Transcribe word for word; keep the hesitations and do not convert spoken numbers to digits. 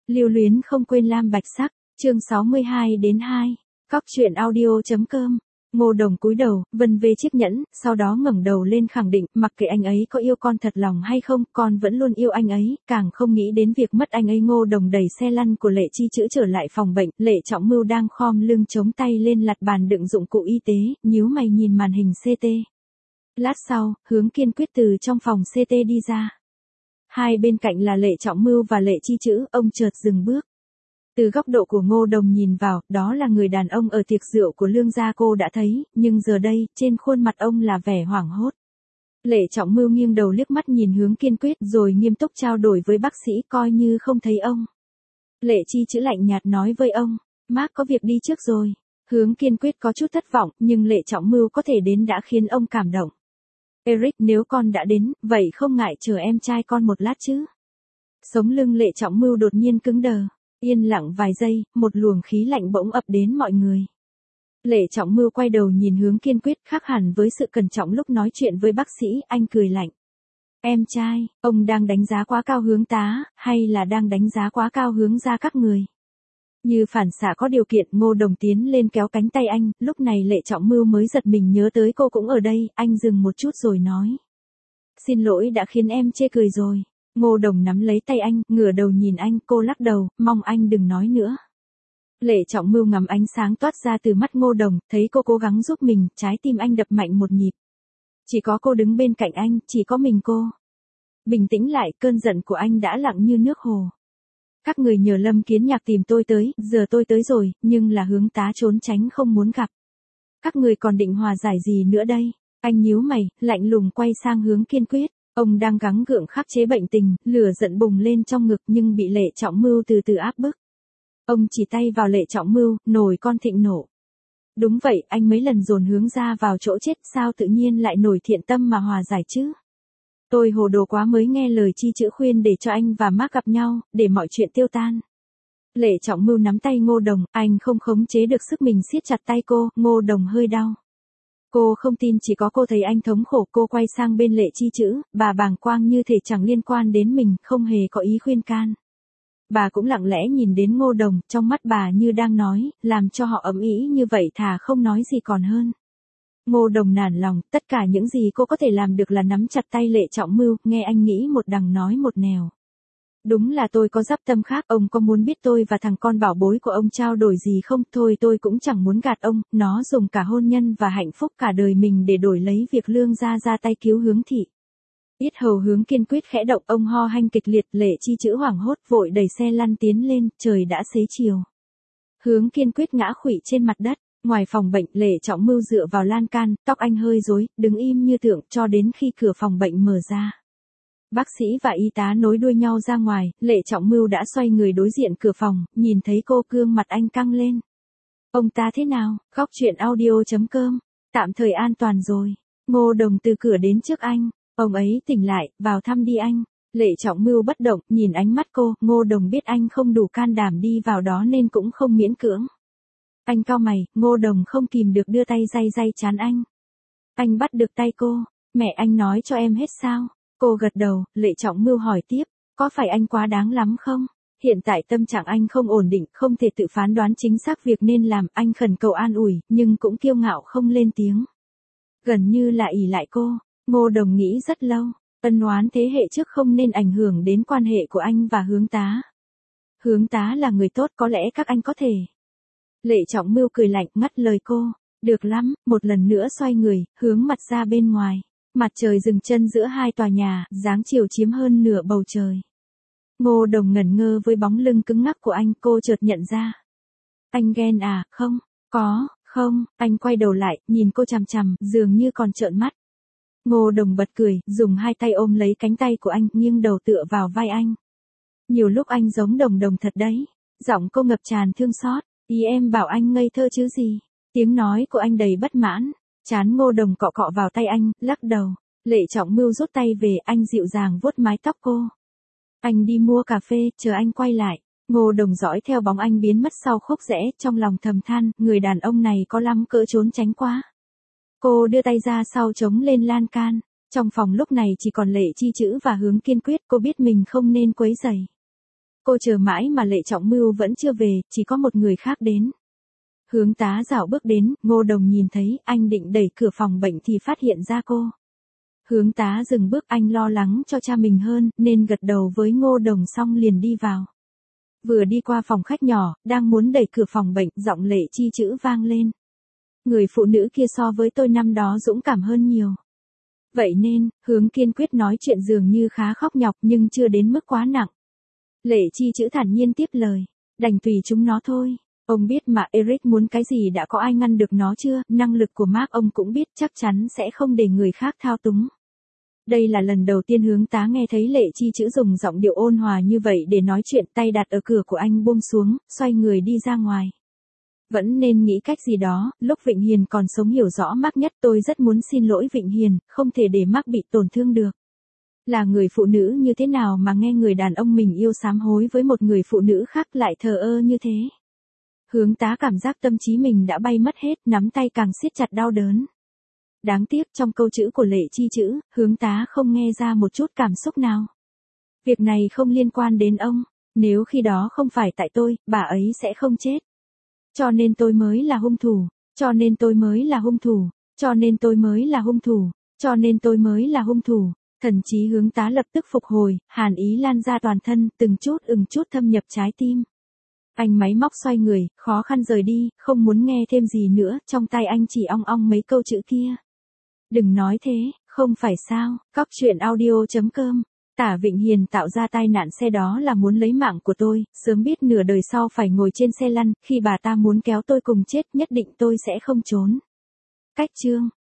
Lưu luyến không quên lam bạch sắc, chương sáu mươi hai đến hai. Cóc truyện audio.com. Ngô Đồng cúi đầu, vân vê chiếc nhẫn, sau đó ngẩng đầu lên khẳng định, mặc kệ anh ấy có yêu con thật lòng hay không, con vẫn luôn yêu anh ấy, càng không nghĩ đến việc mất anh ấy. Ngô Đồng đẩy xe lăn của Lệ Chi Chữ trở lại phòng bệnh, Lệ Trọng Mưu đang khom lưng chống tay lên lặt bàn đựng dụng cụ y tế, nhíu mày nhìn màn hình xê tê. Lát sau, Hướng Kiên Quyết từ trong phòng xê tê đi ra. Hai bên cạnh là Lệ Trọng Mưu và Lệ Chi Chữ, ông chợt dừng bước. Từ góc độ của Ngô Đồng nhìn vào, đó là người đàn ông ở tiệc rượu của Lương gia cô đã thấy, nhưng giờ đây, trên khuôn mặt ông là vẻ hoảng hốt. Lệ Trọng Mưu nghiêng đầu liếc mắt nhìn Hướng Kiên Quyết rồi nghiêm túc trao đổi với bác sĩ coi như không thấy ông. Lệ Chi Chữ lạnh nhạt nói với ông, Mark có việc đi trước rồi. Hướng Kiên Quyết có chút thất vọng, nhưng Lệ Trọng Mưu có thể đến đã khiến ông cảm động. Eric, nếu con đã đến, vậy không ngại chờ em trai con một lát chứ. Sống lưng Lệ Trọng Mưu đột nhiên cứng đờ. Yên lặng vài giây, một luồng khí lạnh bỗng ập đến mọi người. Lệ Trọng Mưu quay đầu nhìn Hướng Kiên Quyết, khác hẳn với sự cẩn trọng lúc nói chuyện với bác sĩ, anh cười lạnh. Em trai, ông đang đánh giá quá cao Hướng tá, hay là đang đánh giá quá cao Hướng gia các người? Như phản xạ có điều kiện, Ngô Đồng tiến lên kéo cánh tay anh, lúc này Lệ Trọng Mưu mới giật mình nhớ tới cô cũng ở đây, anh dừng một chút rồi nói. Xin lỗi đã khiến em chê cười rồi. Ngô Đồng nắm lấy tay anh, ngửa đầu nhìn anh, cô lắc đầu, mong anh đừng nói nữa. Lệ Trọng Mưu ngắm ánh sáng toát ra từ mắt Ngô Đồng, thấy cô cố gắng giúp mình, trái tim anh đập mạnh một nhịp. Chỉ có cô đứng bên cạnh anh, chỉ có mình cô. Bình tĩnh lại, cơn giận của anh đã lặng như nước hồ. Các người nhờ Lâm Kiến Nhạc tìm tôi tới, giờ tôi tới rồi, nhưng là Hướng tá trốn tránh không muốn gặp. Các người còn định hòa giải gì nữa đây? Anh nhíu mày, lạnh lùng quay sang Hướng Kiên Quyết. Ông đang gắng gượng khắc chế bệnh tình, lửa giận bùng lên trong ngực nhưng bị Lệ Trọng Mưu từ từ áp bức. Ông chỉ tay vào Lệ Trọng Mưu, nổi con thịnh nộ. Đúng vậy, anh mấy lần dồn Hướng ra vào chỗ chết, sao tự nhiên lại nổi thiện tâm mà hòa giải chứ? Tôi hồ đồ quá mới nghe lời Chi Chữ khuyên để cho anh và Mark gặp nhau, để mọi chuyện tiêu tan. Lệ Trọng Mưu nắm tay Ngô Đồng, anh không khống chế được sức mình siết chặt tay cô, Ngô Đồng hơi đau. Cô không tin chỉ có cô thấy anh thống khổ, cô quay sang bên Lệ Chi Chữ, bà bàng quang như thể chẳng liên quan đến mình, không hề có ý khuyên can. Bà cũng lặng lẽ nhìn đến Ngô Đồng, trong mắt bà như đang nói, làm cho họ ấm ý như vậy thà không nói gì còn hơn. Ngô Đồng nản lòng, tất cả những gì cô có thể làm được là nắm chặt tay Lệ Trọng Mưu, nghe anh nghĩ một đằng nói một nẻo. Đúng là tôi có dắp tâm khác, ông có muốn biết tôi và thằng con bảo bối của ông trao đổi gì không? Thôi tôi cũng chẳng muốn gạt ông, nó dùng cả hôn nhân và hạnh phúc cả đời mình để đổi lấy việc Lương gia ra tay cứu Hướng thị. Yết hầu Hướng Kiên Quyết khẽ động, ông ho hanh kịch liệt, Lệ Chi Chữ hoảng hốt vội đẩy xe lăn tiến lên, trời đã xế chiều. Hướng Kiên Quyết ngã khuỵu trên mặt đất, ngoài phòng bệnh, Lệ Trọng Mưu dựa vào lan can, tóc anh hơi rối, đứng im như tượng cho đến khi cửa phòng bệnh mở ra. Bác sĩ và y tá nối đuôi nhau ra ngoài, Lệ Trọng Mưu đã xoay người đối diện cửa phòng, nhìn thấy cô, gương mặt anh căng lên. Ông ta thế nào? Cóc truyện audio.com. Tạm thời an toàn rồi. Ngô Đồng từ cửa đến trước anh. Ông ấy tỉnh lại, vào thăm đi anh. Lệ Trọng Mưu bất động, nhìn ánh mắt cô, Ngô Đồng biết anh không đủ can đảm đi vào đó nên cũng không miễn cưỡng. Anh cau mày, Ngô Đồng không kìm được đưa tay day day trán anh. Anh bắt được tay cô. Mẹ anh nói cho em hết sao? Cô gật đầu, Lệ Trọng Mưu hỏi tiếp, có phải anh quá đáng lắm không? Hiện tại tâm trạng anh không ổn định, không thể tự phán đoán chính xác việc nên làm, anh khẩn cầu an ủi, nhưng cũng kiêu ngạo không lên tiếng. Gần như là ỷ lại cô, Ngô Đồng nghĩ rất lâu, ân oán thế hệ trước không nên ảnh hưởng đến quan hệ của anh và Hướng tá. Hướng tá là người tốt, có lẽ các anh có thể. Lệ Trọng Mưu cười lạnh, ngắt lời cô, được lắm, một lần nữa xoay người, hướng mặt ra bên ngoài. Mặt trời dừng chân giữa hai tòa nhà, dáng chiều chiếm hơn nửa bầu trời. Ngô Đồng ngẩn ngơ với bóng lưng cứng ngắc của anh, cô chợt nhận ra. Anh ghen à? Không, có, không, anh quay đầu lại, nhìn cô chằm chằm, dường như còn trợn mắt. Ngô Đồng bật cười, dùng hai tay ôm lấy cánh tay của anh, nghiêng đầu tựa vào vai anh. Nhiều lúc anh giống Đồng Đồng thật đấy. Giọng cô ngập tràn thương xót, ý em bảo anh ngây thơ chứ gì. Tiếng nói của anh đầy bất mãn. Chán Ngô Đồng cọ cọ vào tay anh, lắc đầu. Lệ Trọng Mưu rút tay về, anh dịu dàng vuốt mái tóc cô. Anh đi mua cà phê, chờ anh quay lại. Ngô Đồng dõi theo bóng anh biến mất sau khúc rẽ, trong lòng thầm than, người đàn ông này có lắm cỡ trốn tránh quá. Cô đưa tay ra sau chống lên lan can. Trong phòng lúc này chỉ còn Lệ Chi Chữ và Hướng Kiên Quyết, cô biết mình không nên quấy rầy. Cô chờ mãi mà Lệ Trọng Mưu vẫn chưa về, chỉ có một người khác đến. Hướng tá dạo bước đến, Ngô Đồng nhìn thấy, anh định đẩy cửa phòng bệnh thì phát hiện ra cô. Hướng tá dừng bước, anh lo lắng cho cha mình hơn, nên gật đầu với Ngô Đồng xong liền đi vào. Vừa đi qua phòng khách nhỏ, đang muốn đẩy cửa phòng bệnh, giọng Lệ Chi Chữ vang lên. Người phụ nữ kia so với tôi năm đó dũng cảm hơn nhiều. Vậy nên, Hướng kiên quyết nói chuyện dường như khá khóc nhọc nhưng chưa đến mức quá nặng. Lệ Chi Chữ thản nhiên tiếp lời. Đành tùy chúng nó thôi. Ông biết mà Eric muốn cái gì đã có ai ngăn được nó chưa, năng lực của Mark ông cũng biết chắc chắn sẽ không để người khác thao túng. Đây là lần đầu tiên Hướng tá nghe thấy Lệ Chi Chữ dùng giọng điệu ôn hòa như vậy để nói chuyện, tay đặt ở cửa của anh buông xuống, xoay người đi ra ngoài. Vẫn nên nghĩ cách gì đó, lúc Vịnh Hiền còn sống hiểu rõ Mark nhất, tôi rất muốn xin lỗi Vịnh Hiền, không thể để Mark bị tổn thương được. Là người phụ nữ như thế nào mà nghe người đàn ông mình yêu sám hối với một người phụ nữ khác lại thờ ơ như thế? Hướng tá cảm giác tâm trí mình đã bay mất hết, nắm tay càng siết chặt đau đớn. Đáng tiếc trong câu chữ của Lệ Chi Chữ, Hướng tá không nghe ra một chút cảm xúc nào. Việc này không liên quan đến ông, nếu khi đó không phải tại tôi, bà ấy sẽ không chết. Cho nên tôi mới là hung thủ, cho nên tôi mới là hung thủ, cho nên tôi mới là hung thủ, cho nên tôi mới là hung thủ. Thần trí Hướng tá lập tức phục hồi, hàn ý lan ra toàn thân, từng chút từng chút thâm nhập trái tim. Anh máy móc xoay người, khó khăn rời đi, không muốn nghe thêm gì nữa, trong tay anh chỉ ong ong mấy câu chữ kia. Đừng nói thế, không phải sao, Cóc truyện audio chấm com. Tả Vịnh Hiền tạo ra tai nạn xe đó là muốn lấy mạng của tôi, sớm biết nửa đời sau phải ngồi trên xe lăn, khi bà ta muốn kéo tôi cùng chết nhất định tôi sẽ không trốn. Cách chương.